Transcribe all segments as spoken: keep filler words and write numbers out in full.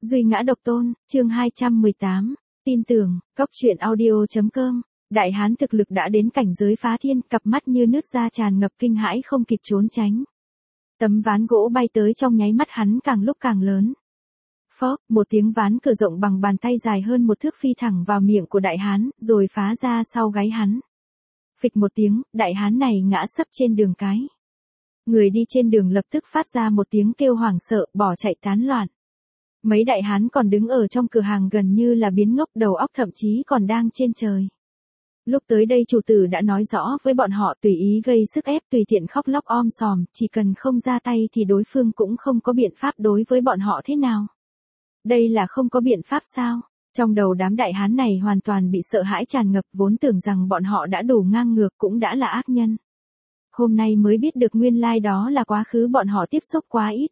Duy ngã độc tôn, chương hai trăm mười tám, tin tưởng, cốc truyện audio.com, đại hán thực lực đã đến cảnh giới phá thiên, cặp mắt như nước da tràn ngập kinh hãi không kịp trốn tránh. Tấm ván gỗ bay tới trong nháy mắt hắn càng lúc càng lớn. Phốc, một tiếng ván cửa rộng bằng bàn tay dài hơn một thước phi thẳng vào miệng của đại hán, rồi phá ra sau gáy hắn. Phịch một tiếng, đại hán này ngã sấp trên đường cái. Người đi trên đường lập tức phát ra một tiếng kêu hoảng sợ, bỏ chạy tán loạn. Mấy đại hán còn đứng ở trong cửa hàng gần như là biến ngốc, đầu óc thậm chí còn đang trên trời. Lúc tới đây chủ tử đã nói rõ với bọn họ tùy ý gây sức ép, tùy tiện khóc lóc om sòm, chỉ cần không ra tay thì đối phương cũng không có biện pháp đối với bọn họ thế nào. Đây là không có biện pháp sao? Trong đầu đám đại hán này hoàn toàn bị sợ hãi tràn ngập, vốn tưởng rằng bọn họ đã đủ ngang ngược, cũng đã là ác nhân. Hôm nay mới biết được nguyên lai đó là quá khứ bọn họ tiếp xúc quá ít.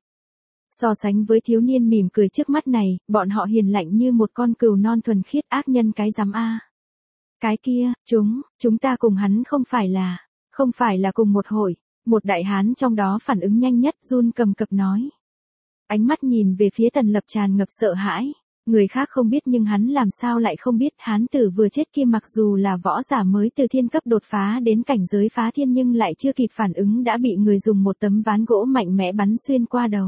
So sánh với thiếu niên mỉm cười trước mắt này, bọn họ hiền lạnh như một con cừu non thuần khiết, ác nhân cái rắm a. Cái kia, chúng, chúng ta cùng hắn không phải là, không phải là cùng một hội. Một đại hán trong đó phản ứng nhanh nhất, run cầm cập nói. Ánh mắt nhìn về phía Tần Lập tràn ngập sợ hãi. Người khác không biết nhưng hắn làm sao lại không biết, hán tử vừa chết kia mặc dù là võ giả mới từ thiên cấp đột phá đến cảnh giới phá thiên nhưng lại chưa kịp phản ứng đã bị người dùng một tấm ván gỗ mạnh mẽ bắn xuyên qua đầu.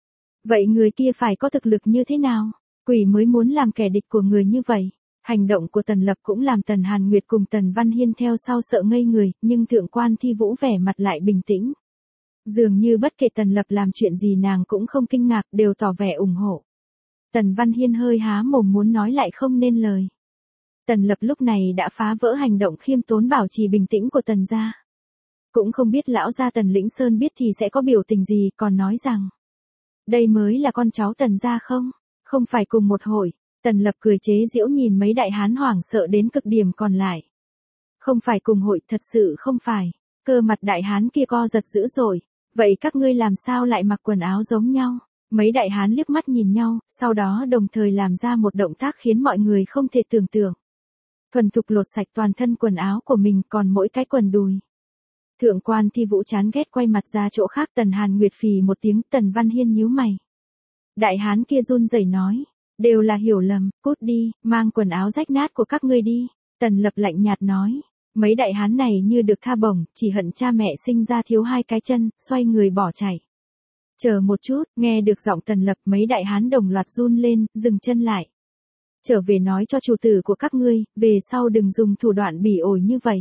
Vậy người kia phải có thực lực như thế nào? Quỷ mới muốn làm kẻ địch của người như vậy. Hành động của Tần Lập cũng làm Tần Hàn Nguyệt cùng Tần Văn Hiên theo sau sợ ngây người, nhưng Thượng quan Thi Vũ vẻ mặt lại bình tĩnh. Dường như bất kể Tần Lập làm chuyện gì nàng cũng không kinh ngạc, đều tỏ vẻ ủng hộ. Tần Văn Hiên hơi há mồm muốn nói lại không nên lời. Tần Lập lúc này đã phá vỡ hành động khiêm tốn bảo trì bình tĩnh của Tần gia. Cũng không biết lão gia Tần Lĩnh Sơn biết thì sẽ có biểu tình gì, còn nói rằng đây mới là con cháu Tần gia không? Không phải cùng một hội. Tần Lập cười chế giễu nhìn mấy đại hán hoảng sợ đến cực điểm còn lại. Không phải cùng hội, thật sự không phải. Cơ mặt đại hán kia co giật dữ dội. Vậy các ngươi làm sao lại mặc quần áo giống nhau? Mấy đại hán liếc mắt nhìn nhau, sau đó đồng thời làm ra một động tác khiến mọi người không thể tưởng tượng. Thuần thục lột sạch toàn thân quần áo của mình, còn mỗi cái quần đùi. Thượng quan Thi Vũ chán ghét quay mặt ra chỗ khác. Tần Hàn Nguyệt phì một tiếng, Tần Văn Hiên nhíu mày. Đại hán kia run rẩy nói, đều là hiểu lầm, cút đi, mang quần áo rách nát của các ngươi đi. Tần Lập lạnh nhạt nói, mấy đại hán này như được tha bổng, chỉ hận cha mẹ sinh ra thiếu hai cái chân, xoay người bỏ chạy. Chờ một chút, nghe được giọng Tần Lập, mấy đại hán đồng loạt run lên, dừng chân lại. Trở về nói cho chủ tử của các ngươi, về sau đừng dùng thủ đoạn bỉ ổi như vậy.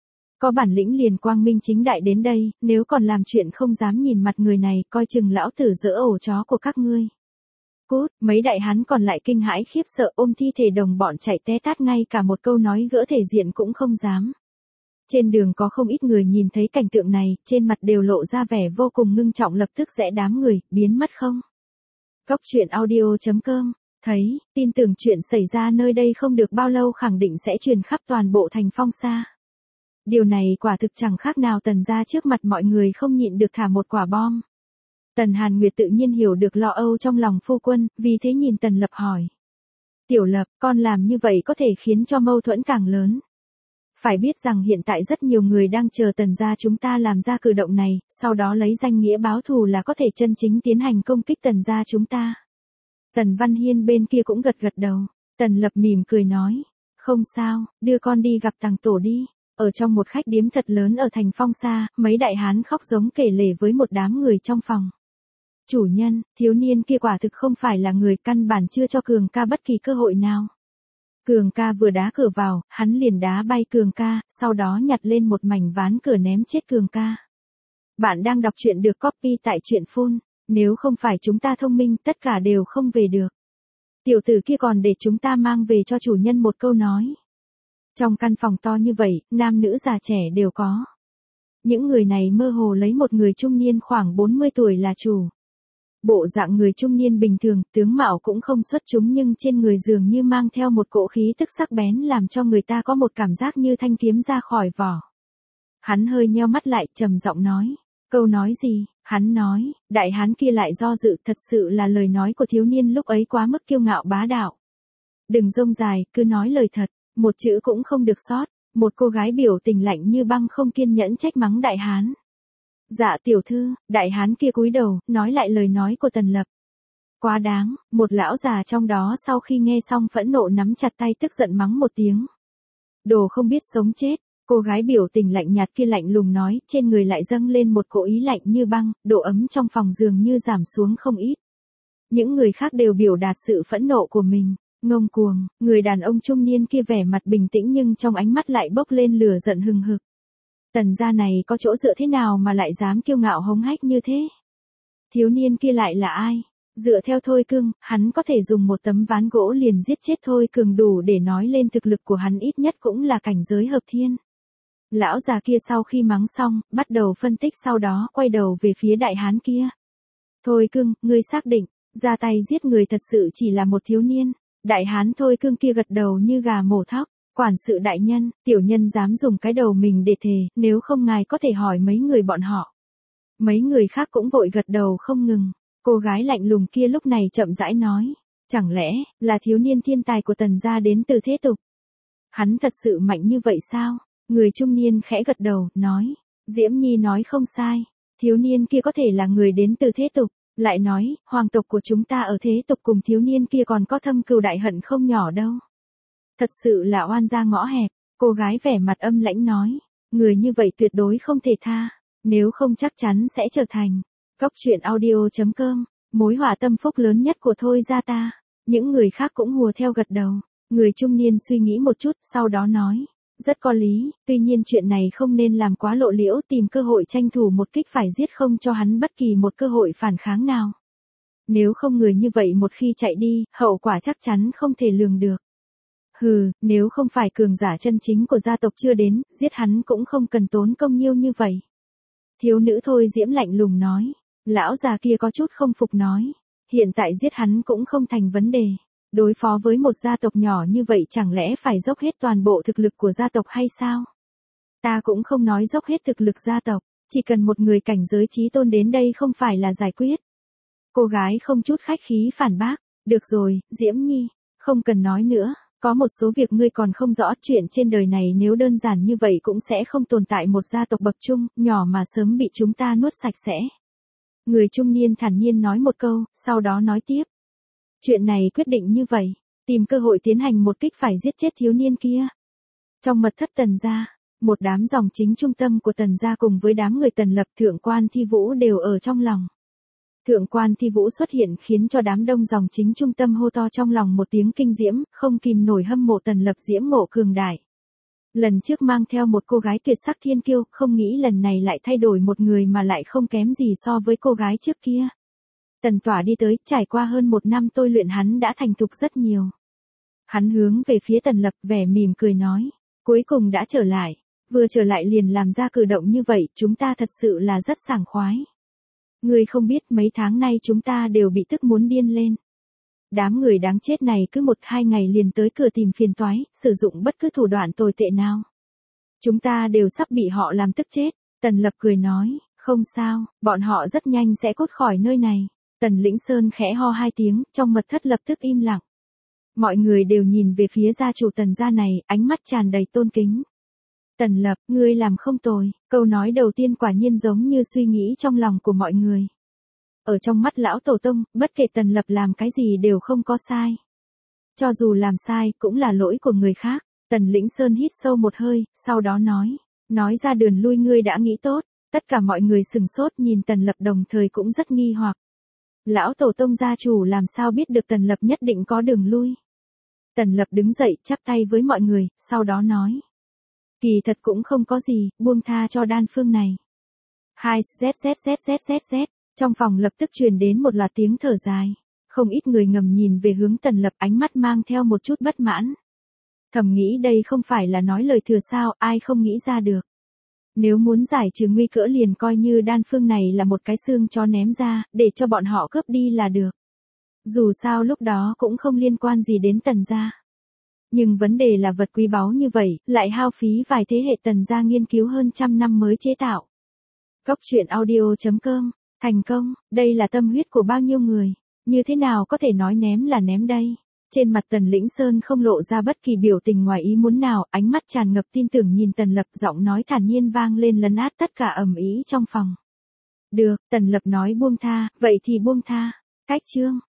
Có bản lĩnh liền quang minh chính đại đến đây, nếu còn làm chuyện không dám nhìn mặt người này, coi chừng lão tử giỡ ổ chó của các ngươi. Cút, mấy đại hán còn lại kinh hãi khiếp sợ ôm thi thể đồng bọn chạy té tát, ngay cả một câu nói gỡ thể diện cũng không dám. Trên đường có không ít người nhìn thấy cảnh tượng này, trên mặt đều lộ ra vẻ vô cùng ngưng trọng, lập tức rẽ đám người, biến mất không. Cốc truyện audio.com, thấy, tin tưởng chuyện xảy ra nơi đây không được bao lâu khẳng định sẽ truyền khắp toàn bộ thành Phong Sa. Điều này quả thực chẳng khác nào Tần gia trước mặt mọi người không nhịn được thả một quả bom. Tần Hàn Nguyệt tự nhiên hiểu được lo âu trong lòng phu quân, vì thế nhìn Tần Lập hỏi. Tiểu Lập, con làm như vậy có thể khiến cho mâu thuẫn càng lớn. Phải biết rằng hiện tại rất nhiều người đang chờ Tần gia chúng ta làm ra cử động này, sau đó lấy danh nghĩa báo thù là có thể chân chính tiến hành công kích Tần gia chúng ta. Tần Văn Hiên bên kia cũng gật gật đầu. Tần Lập mỉm cười nói, không sao, đưa con đi gặp Tằng Tổ đi. Ở trong một khách điếm thật lớn ở thành Phong Sa, mấy đại hán khóc giống kể lể với một đám người trong phòng. Chủ nhân, thiếu niên kia quả thực không phải là người, căn bản chưa cho Cường ca bất kỳ cơ hội nào. Cường ca vừa đá cửa vào, hắn liền đá bay Cường ca, sau đó nhặt lên một mảnh ván cửa ném chết Cường ca. Bạn đang đọc truyện được copy tại truyện phun, nếu không phải chúng ta thông minh tất cả đều không về được. Tiểu tử kia còn để chúng ta mang về cho chủ nhân một câu nói. Trong căn phòng to như vậy, nam nữ già trẻ đều có. Những người này mơ hồ lấy một người trung niên khoảng bốn mươi tuổi là chủ. Bộ dạng người trung niên bình thường, tướng mạo cũng không xuất chúng nhưng trên người dường như mang theo một cỗ khí tức sắc bén làm cho người ta có một cảm giác như thanh kiếm ra khỏi vỏ. Hắn hơi nheo mắt lại, trầm giọng nói. Câu nói gì? Hắn nói, đại hán kia lại do dự, thật sự là lời nói của thiếu niên lúc ấy quá mức kiêu ngạo bá đạo. Đừng rông dài, cứ nói lời thật, một chữ cũng không được sót. Một cô gái biểu tình lạnh như băng không kiên nhẫn trách mắng đại hán. Dạ tiểu thư, đại hán kia cúi đầu, nói lại lời nói của Tần Lập. Quá đáng, một lão già trong đó sau khi nghe xong phẫn nộ nắm chặt tay tức giận mắng một tiếng. Đồ không biết sống chết, cô gái biểu tình lạnh nhạt kia lạnh lùng nói, trên người lại dâng lên một cỗ ý lạnh như băng, độ ấm trong phòng dường như giảm xuống không ít. Những người khác đều biểu đạt sự phẫn nộ của mình, ngông cuồng, người đàn ông trung niên kia vẻ mặt bình tĩnh nhưng trong ánh mắt lại bốc lên lửa giận hừng hực. Tần gia này có chỗ dựa thế nào mà lại dám kiêu ngạo hống hách như thế? Thiếu niên kia lại là ai? Dựa theo Thôi Cương, hắn có thể dùng một tấm ván gỗ liền giết chết Thôi Cường đủ để nói lên thực lực của hắn ít nhất cũng là cảnh giới hợp thiên. Lão già kia sau khi mắng xong, bắt đầu phân tích sau đó quay đầu về phía đại hán kia. Thôi Cương, ngươi xác định, ra tay giết người thật sự chỉ là một thiếu niên. Đại hán Thôi Cương kia gật đầu như gà mổ thóc. Quản sự đại nhân, tiểu nhân dám dùng cái đầu mình để thề, nếu không ngài có thể hỏi mấy người bọn họ. Mấy người khác cũng vội gật đầu không ngừng. Cô gái lạnh lùng kia lúc này chậm rãi nói, chẳng lẽ là thiếu niên thiên tài của Tần gia đến từ thế tục? Hắn thật sự mạnh như vậy sao? Người trung niên khẽ gật đầu, nói, Diễm Nhi nói không sai, thiếu niên kia có thể là người đến từ thế tục, lại nói, hoàng tộc của chúng ta ở thế tục cùng thiếu niên kia còn có thâm cừu đại hận không nhỏ đâu. Thật sự là oan gia ngõ hẹp, cô gái vẻ mặt âm lãnh nói, người như vậy tuyệt đối không thể tha, nếu không chắc chắn sẽ trở thành Cóc truyện audio chấm com, mối họa tâm phúc lớn nhất của Thôi gia ta. Những người khác cũng hùa theo gật đầu. Người trung niên suy nghĩ một chút, sau đó nói, rất có lý, tuy nhiên chuyện này không nên làm quá lộ liễu, tìm cơ hội tranh thủ một kích phải giết không cho hắn bất kỳ một cơ hội phản kháng nào. Nếu không người như vậy một khi chạy đi, hậu quả chắc chắn không thể lường được. Hừ, nếu không phải cường giả chân chính của gia tộc chưa đến, giết hắn cũng không cần tốn công nhiêu như vậy. Thiếu nữ Thôi Diễm lạnh lùng nói. Lão già kia có chút không phục nói, hiện tại giết hắn cũng không thành vấn đề, đối phó với một gia tộc nhỏ như vậy chẳng lẽ phải dốc hết toàn bộ thực lực của gia tộc hay sao? Ta cũng không nói dốc hết thực lực gia tộc, chỉ cần một người cảnh giới chí tôn đến đây không phải là giải quyết. Cô gái không chút khách khí phản bác, được rồi, Diễm Nhi, không cần nói nữa, có một số việc ngươi còn không rõ, chuyện trên đời này nếu đơn giản như vậy cũng sẽ không tồn tại một gia tộc bậc trung, nhỏ mà sớm bị chúng ta nuốt sạch sẽ. Người trung niên thản nhiên nói một câu, sau đó nói tiếp. Chuyện này quyết định như vậy, tìm cơ hội tiến hành một kích phải giết chết thiếu niên kia. Trong mật thất Tần gia, một đám dòng chính trung tâm của Tần gia cùng với đám người Tần Lập Thượng quan Thi Vũ đều ở trong lòng. Thượng quan Thi Vũ xuất hiện khiến cho đám đông dòng chính trung tâm hô to trong lòng một tiếng kinh diễm, không kìm nổi hâm mộ Tần Lập diễm mộ cường đại. Lần trước mang theo một cô gái tuyệt sắc thiên kiêu, không nghĩ lần này lại thay đổi một người mà lại không kém gì so với cô gái trước kia. Tần Tỏa đi tới, trải qua hơn một năm tôi luyện hắn đã thành thục rất nhiều. Hắn hướng về phía Tần Lập vẻ mỉm cười nói, cuối cùng đã trở lại, vừa trở lại liền làm ra cử động như vậy, chúng ta thật sự là rất sảng khoái. Ngươi không biết mấy tháng nay chúng ta đều bị tức muốn điên lên. Đám người đáng chết này cứ một hai ngày liền tới cửa tìm phiền toái, sử dụng bất cứ thủ đoạn tồi tệ nào. Chúng ta đều sắp bị họ làm tức chết. Tần Lập cười nói, không sao, bọn họ rất nhanh sẽ cút khỏi nơi này. Tần Lĩnh Sơn khẽ ho hai tiếng, trong mật thất lập tức im lặng. Mọi người đều nhìn về phía gia chủ Tần gia này, ánh mắt tràn đầy tôn kính. Tần Lập, ngươi làm không tồi, câu nói đầu tiên quả nhiên giống như suy nghĩ trong lòng của mọi người. Ở trong mắt lão tổ tông, bất kể Tần Lập làm cái gì đều không có sai. Cho dù làm sai, cũng là lỗi của người khác. Tần Lĩnh Sơn hít sâu một hơi, sau đó nói, nói ra đường lui ngươi đã nghĩ tốt. Tất cả mọi người sừng sốt nhìn Tần Lập đồng thời cũng rất nghi hoặc. Lão tổ tông gia chủ làm sao biết được Tần Lập nhất định có đường lui. Tần Lập đứng dậy chắp tay với mọi người, sau đó nói. Kỳ thật cũng không có gì, buông tha cho đan phương này. Hai z z z z z z. Trong phòng lập tức truyền đến một loạt tiếng thở dài. Không ít người ngầm nhìn về hướng Tần Lập, ánh mắt mang theo một chút bất mãn. Thầm nghĩ đây không phải là nói lời thừa sao, ai không nghĩ ra được. Nếu muốn giải trừ nguy cỡ liền coi như đan phương này là một cái xương chó ném ra, để cho bọn họ cướp đi là được. Dù sao lúc đó cũng không liên quan gì đến Tần gia. Nhưng vấn đề là vật quý báu như vậy, lại hao phí vài thế hệ Tần gia nghiên cứu hơn trăm năm mới chế tạo. Cóc truyện audio chấm com, thành công, đây là tâm huyết của bao nhiêu người, như thế nào có thể nói ném là ném đây. Trên mặt Tần Lĩnh Sơn không lộ ra bất kỳ biểu tình ngoài ý muốn nào, ánh mắt tràn ngập tin tưởng nhìn Tần Lập, giọng nói thản nhiên vang lên lấn át tất cả ầm ĩ trong phòng. Được, Tần Lập nói buông tha, vậy thì buông tha. Cách chương